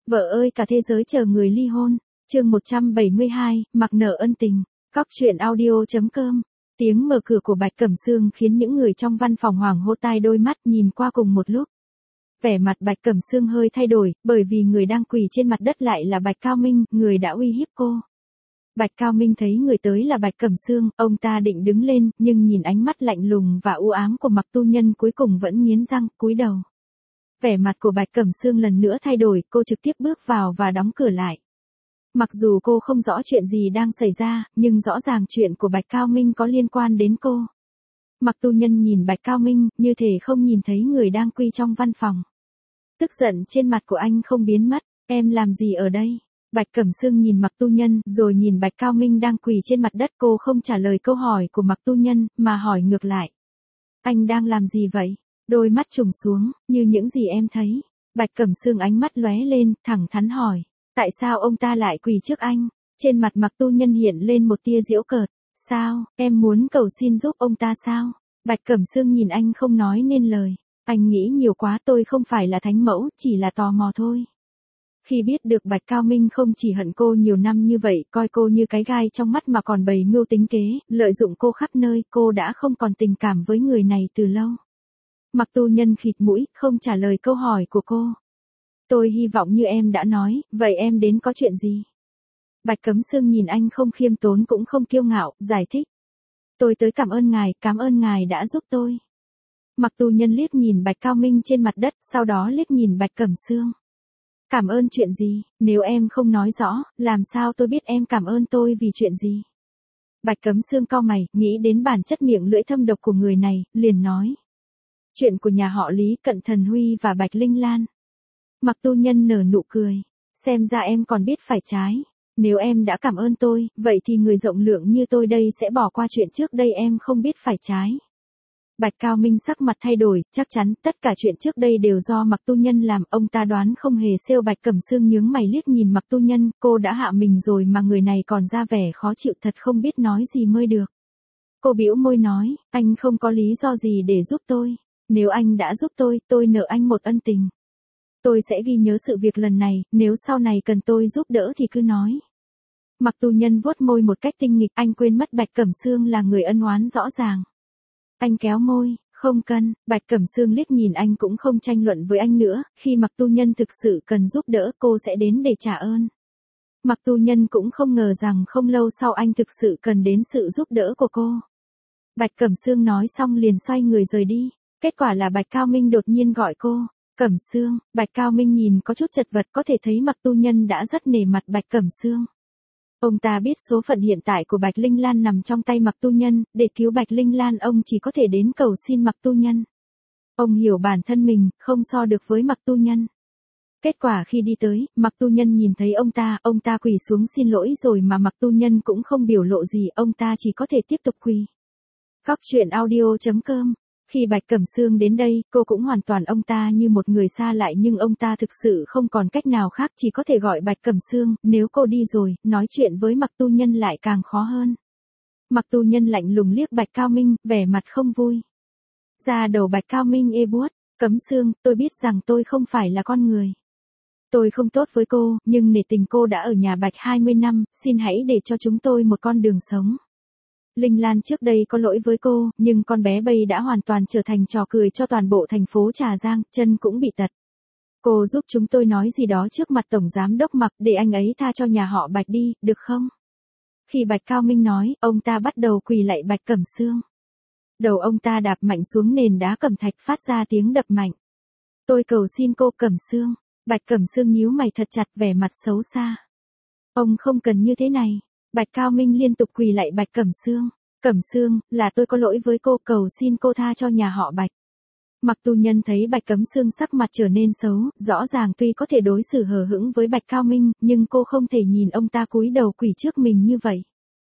Vợ ơi cả thế giới chờ người ly hôn. Chương 172, mặc nợ ân tình. Cóc truyện audio.com. Tiếng mở cửa của Bạch Cẩm Sương khiến những người trong văn phòng hoảng hốt tai đôi mắt nhìn qua cùng một lúc. Vẻ mặt Bạch Cẩm Sương hơi thay đổi, bởi vì người đang quỳ trên mặt đất lại là Bạch Cao Minh, người đã uy hiếp cô. Bạch Cao Minh thấy người tới là Bạch Cẩm Sương, ông ta định đứng lên, nhưng nhìn ánh mắt lạnh lùng và u ám của Mặc Tu Nhân cuối cùng vẫn nghiến răng, cúi đầu. Vẻ mặt của Bạch Cẩm Sương lần nữa thay đổi, cô trực tiếp bước vào và đóng cửa lại. Mặc dù cô không rõ chuyện gì đang xảy ra, nhưng rõ ràng chuyện của Bạch Cao Minh có liên quan đến cô. Mặc Tu Nhân nhìn Bạch Cao Minh, như thể không nhìn thấy người đang quỳ trong văn phòng. Tức giận trên mặt của anh không biến mất, em làm gì ở đây? Bạch Cẩm Sương nhìn Mặc Tu Nhân, rồi nhìn Bạch Cao Minh đang quỳ trên mặt đất, cô không trả lời câu hỏi của Mặc Tu Nhân, mà hỏi ngược lại. Anh đang làm gì vậy? Đôi mắt trùng xuống, như những gì em thấy. Bạch Cẩm Sương ánh mắt lóe lên, thẳng thắn hỏi. Tại sao ông ta lại quỳ trước anh? Trên mặt Mặc Tu Nhân hiện lên một tia giễu cợt. Sao, em muốn cầu xin giúp ông ta sao? Bạch Cẩm Sương nhìn anh không nói nên lời. Anh nghĩ nhiều quá, tôi không phải là thánh mẫu, chỉ là tò mò thôi. Khi biết được Bạch Cao Minh không chỉ hận cô nhiều năm như vậy, coi cô như cái gai trong mắt mà còn bày mưu tính kế, lợi dụng cô khắp nơi, cô đã không còn tình cảm với người này từ lâu. Mặc Tu Nhân khịt mũi, không trả lời câu hỏi của cô. Tôi hy vọng như em đã nói, vậy em đến có chuyện gì? Bạch Cẩm Sương nhìn anh không khiêm tốn cũng không kiêu ngạo, giải thích. Tôi tới cảm ơn ngài đã giúp tôi. Mặc Tu Nhân liếc nhìn Bạch Cao Minh trên mặt đất, sau đó liếc nhìn Bạch Cẩm Sương. Cảm ơn chuyện gì, nếu em không nói rõ, làm sao tôi biết em cảm ơn tôi vì chuyện gì? Bạch Cẩm Sương cau mày, nghĩ đến bản chất miệng lưỡi thâm độc của người này, liền nói. Chuyện của nhà họ Lý, Cận Thần Huy và Bạch Linh Lan. Mặc Tu Nhân nở nụ cười. Xem ra em còn biết phải trái. Nếu em đã cảm ơn tôi, vậy thì người rộng lượng như tôi đây sẽ bỏ qua chuyện trước đây em không biết phải trái. Bạch Cao Minh sắc mặt thay đổi, chắc chắn tất cả chuyện trước đây đều do Mặc Tu Nhân làm, ông ta đoán không hề xêu. Bạch Cẩm Sương nhướng mày liếc nhìn Mặc Tu Nhân, cô đã hạ mình rồi mà người này còn ra vẻ khó chịu, thật không biết nói gì mới được. Cô bĩu môi nói, anh không có lý do gì để giúp tôi. Nếu anh đã giúp tôi nợ anh một ân tình. Tôi sẽ ghi nhớ sự việc lần này, nếu sau này cần tôi giúp đỡ thì cứ nói. Mặc Tu Nhân vuốt môi một cách tinh nghịch, anh quên mất Bạch Cẩm Sương là người ân oán rõ ràng. Anh kéo môi, không cần. Bạch Cẩm Sương liếc nhìn anh cũng không tranh luận với anh nữa, khi Mặc Tu Nhân thực sự cần giúp đỡ cô sẽ đến để trả ơn. Mặc Tu Nhân cũng không ngờ rằng không lâu sau anh thực sự cần đến sự giúp đỡ của cô. Bạch Cẩm Sương nói xong liền xoay người rời đi, kết quả là Bạch Cao Minh đột nhiên gọi cô. Cẩm Sương. Bạch Cao Minh nhìn có chút chật vật, có thể thấy Mặc Tu Nhân đã rất nể mặt Bạch Cẩm Sương. Ông ta biết số phận hiện tại của Bạch Linh Lan nằm trong tay Mặc Tu Nhân, để cứu Bạch Linh Lan ông chỉ có thể đến cầu xin Mặc Tu Nhân. Ông hiểu bản thân mình, không so được với Mặc Tu Nhân. Kết quả khi đi tới, Mặc Tu Nhân nhìn thấy ông ta quỳ xuống xin lỗi rồi mà Mặc Tu Nhân cũng không biểu lộ gì, ông ta chỉ có thể tiếp tục quỳ. Cóc truyện audio.com. Khi Bạch Cẩm Sương đến đây, cô cũng hoàn toàn ông ta như một người xa lạ, nhưng ông ta thực sự không còn cách nào khác, chỉ có thể gọi Bạch Cẩm Sương. Nếu cô đi rồi, nói chuyện với Mặc Tu Nhân lại càng khó hơn. Mặc Tu Nhân lạnh lùng liếc Bạch Cao Minh, vẻ mặt không vui. Da đầu Bạch Cao Minh ê buốt. Cẩm Sương, tôi biết rằng tôi không phải là con người. Tôi không tốt với cô, nhưng nể tình cô đã ở nhà Bạch 20 năm, xin hãy để cho chúng tôi một con đường sống. Linh Lan trước đây có lỗi với cô, nhưng con bé bây đã hoàn toàn trở thành trò cười cho toàn bộ thành phố Trà Giang, chân cũng bị tật. Cô giúp chúng tôi nói gì đó trước mặt Tổng Giám Đốc Mặc để anh ấy tha cho nhà họ Bạch đi, được không? Khi Bạch Cao Minh nói, ông ta bắt đầu quỳ lạy Bạch Cẩm Sương. Đầu ông ta đạp mạnh xuống nền đá cẩm thạch phát ra tiếng đập mạnh. Tôi cầu xin cô Cẩm Sương. Bạch Cẩm Sương nhíu mày thật chặt, vẻ mặt xấu xa. Ông không cần như thế này. Bạch Cao Minh liên tục quỳ lạy Bạch Cẩm Sương. Cẩm Sương, là tôi có lỗi với cô, cầu xin cô tha cho nhà họ Bạch. Mặc Tu Nhân thấy Bạch Cẩm Sương sắc mặt trở nên xấu, rõ ràng tuy có thể đối xử hờ hững với Bạch Cao Minh, nhưng cô không thể nhìn ông ta cúi đầu quỳ trước mình như vậy.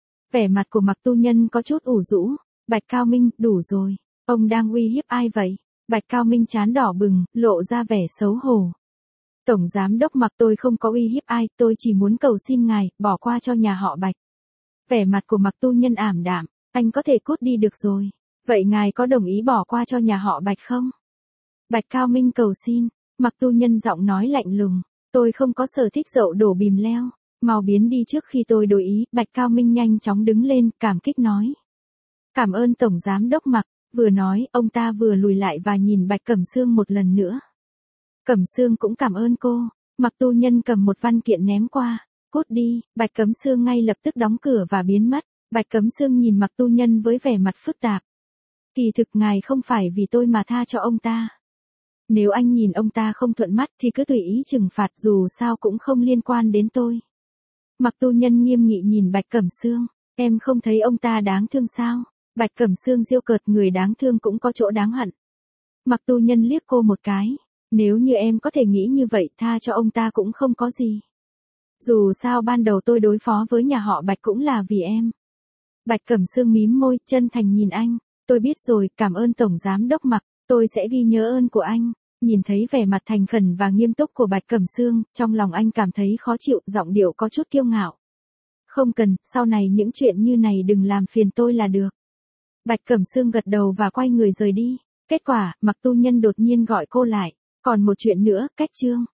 Vẻ mặt của Mặc Tu Nhân có chút ủ rũ. Bạch Cao Minh, đủ rồi. Ông đang uy hiếp ai vậy? Bạch Cao Minh trán đỏ bừng, lộ ra vẻ xấu hổ. Tổng Giám Đốc Mặc, tôi không có uy hiếp ai, tôi chỉ muốn cầu xin ngài, bỏ qua cho nhà họ Bạch. Vẻ mặt của Mặc Tu Nhân ảm đạm, anh có thể cút đi được rồi. Vậy ngài có đồng ý bỏ qua cho nhà họ Bạch không? Bạch Cao Minh cầu xin. Mặc Tu Nhân giọng nói lạnh lùng. Tôi không có sở thích dậu đổ bìm leo. Mau biến đi trước khi tôi đổi ý. Bạch Cao Minh nhanh chóng đứng lên, cảm kích nói. Cảm ơn Tổng Giám Đốc Mạc. Vừa nói, ông ta vừa lùi lại và nhìn Bạch Cẩm Sương một lần nữa. Cẩm Sương cũng cảm ơn cô. Mạc tu nhân cầm một văn kiện ném qua. Cút đi. Bạch Cẩm Sương ngay lập tức đóng cửa và biến mất. Bạch Cẩm Sương nhìn Mạc tu nhân với vẻ mặt phức tạp. Kỳ thực ngài không phải vì tôi mà tha cho ông ta. Nếu anh nhìn ông ta không thuận mắt thì cứ tùy ý trừng phạt, dù sao cũng không liên quan đến tôi. Mạc tu nhân nghiêm nghị nhìn Bạch Cẩm Sương. Em không thấy ông ta đáng thương sao? Bạch Cẩm Sương giễu cợt, người đáng thương cũng có chỗ đáng hận. Mạc tu nhân liếc cô một cái. Nếu như em có thể nghĩ như vậy, tha cho ông ta cũng không có gì. Dù sao ban đầu tôi đối phó với nhà họ Bạch cũng là vì em. Bạch Cẩm Sương mím môi, chân thành nhìn anh. Tôi biết rồi, cảm ơn Tổng Giám Đốc Mạc, tôi sẽ ghi nhớ ơn của anh. Nhìn thấy vẻ mặt thành khẩn và nghiêm túc của Bạch Cẩm Sương, trong lòng anh cảm thấy khó chịu, giọng điệu có chút kiêu ngạo. Không cần, sau này những chuyện như này đừng làm phiền tôi là được. Bạch Cẩm Sương gật đầu và quay người rời đi. Kết quả, Mạc tu nhân đột nhiên gọi cô lại. Còn một chuyện nữa, cách chương.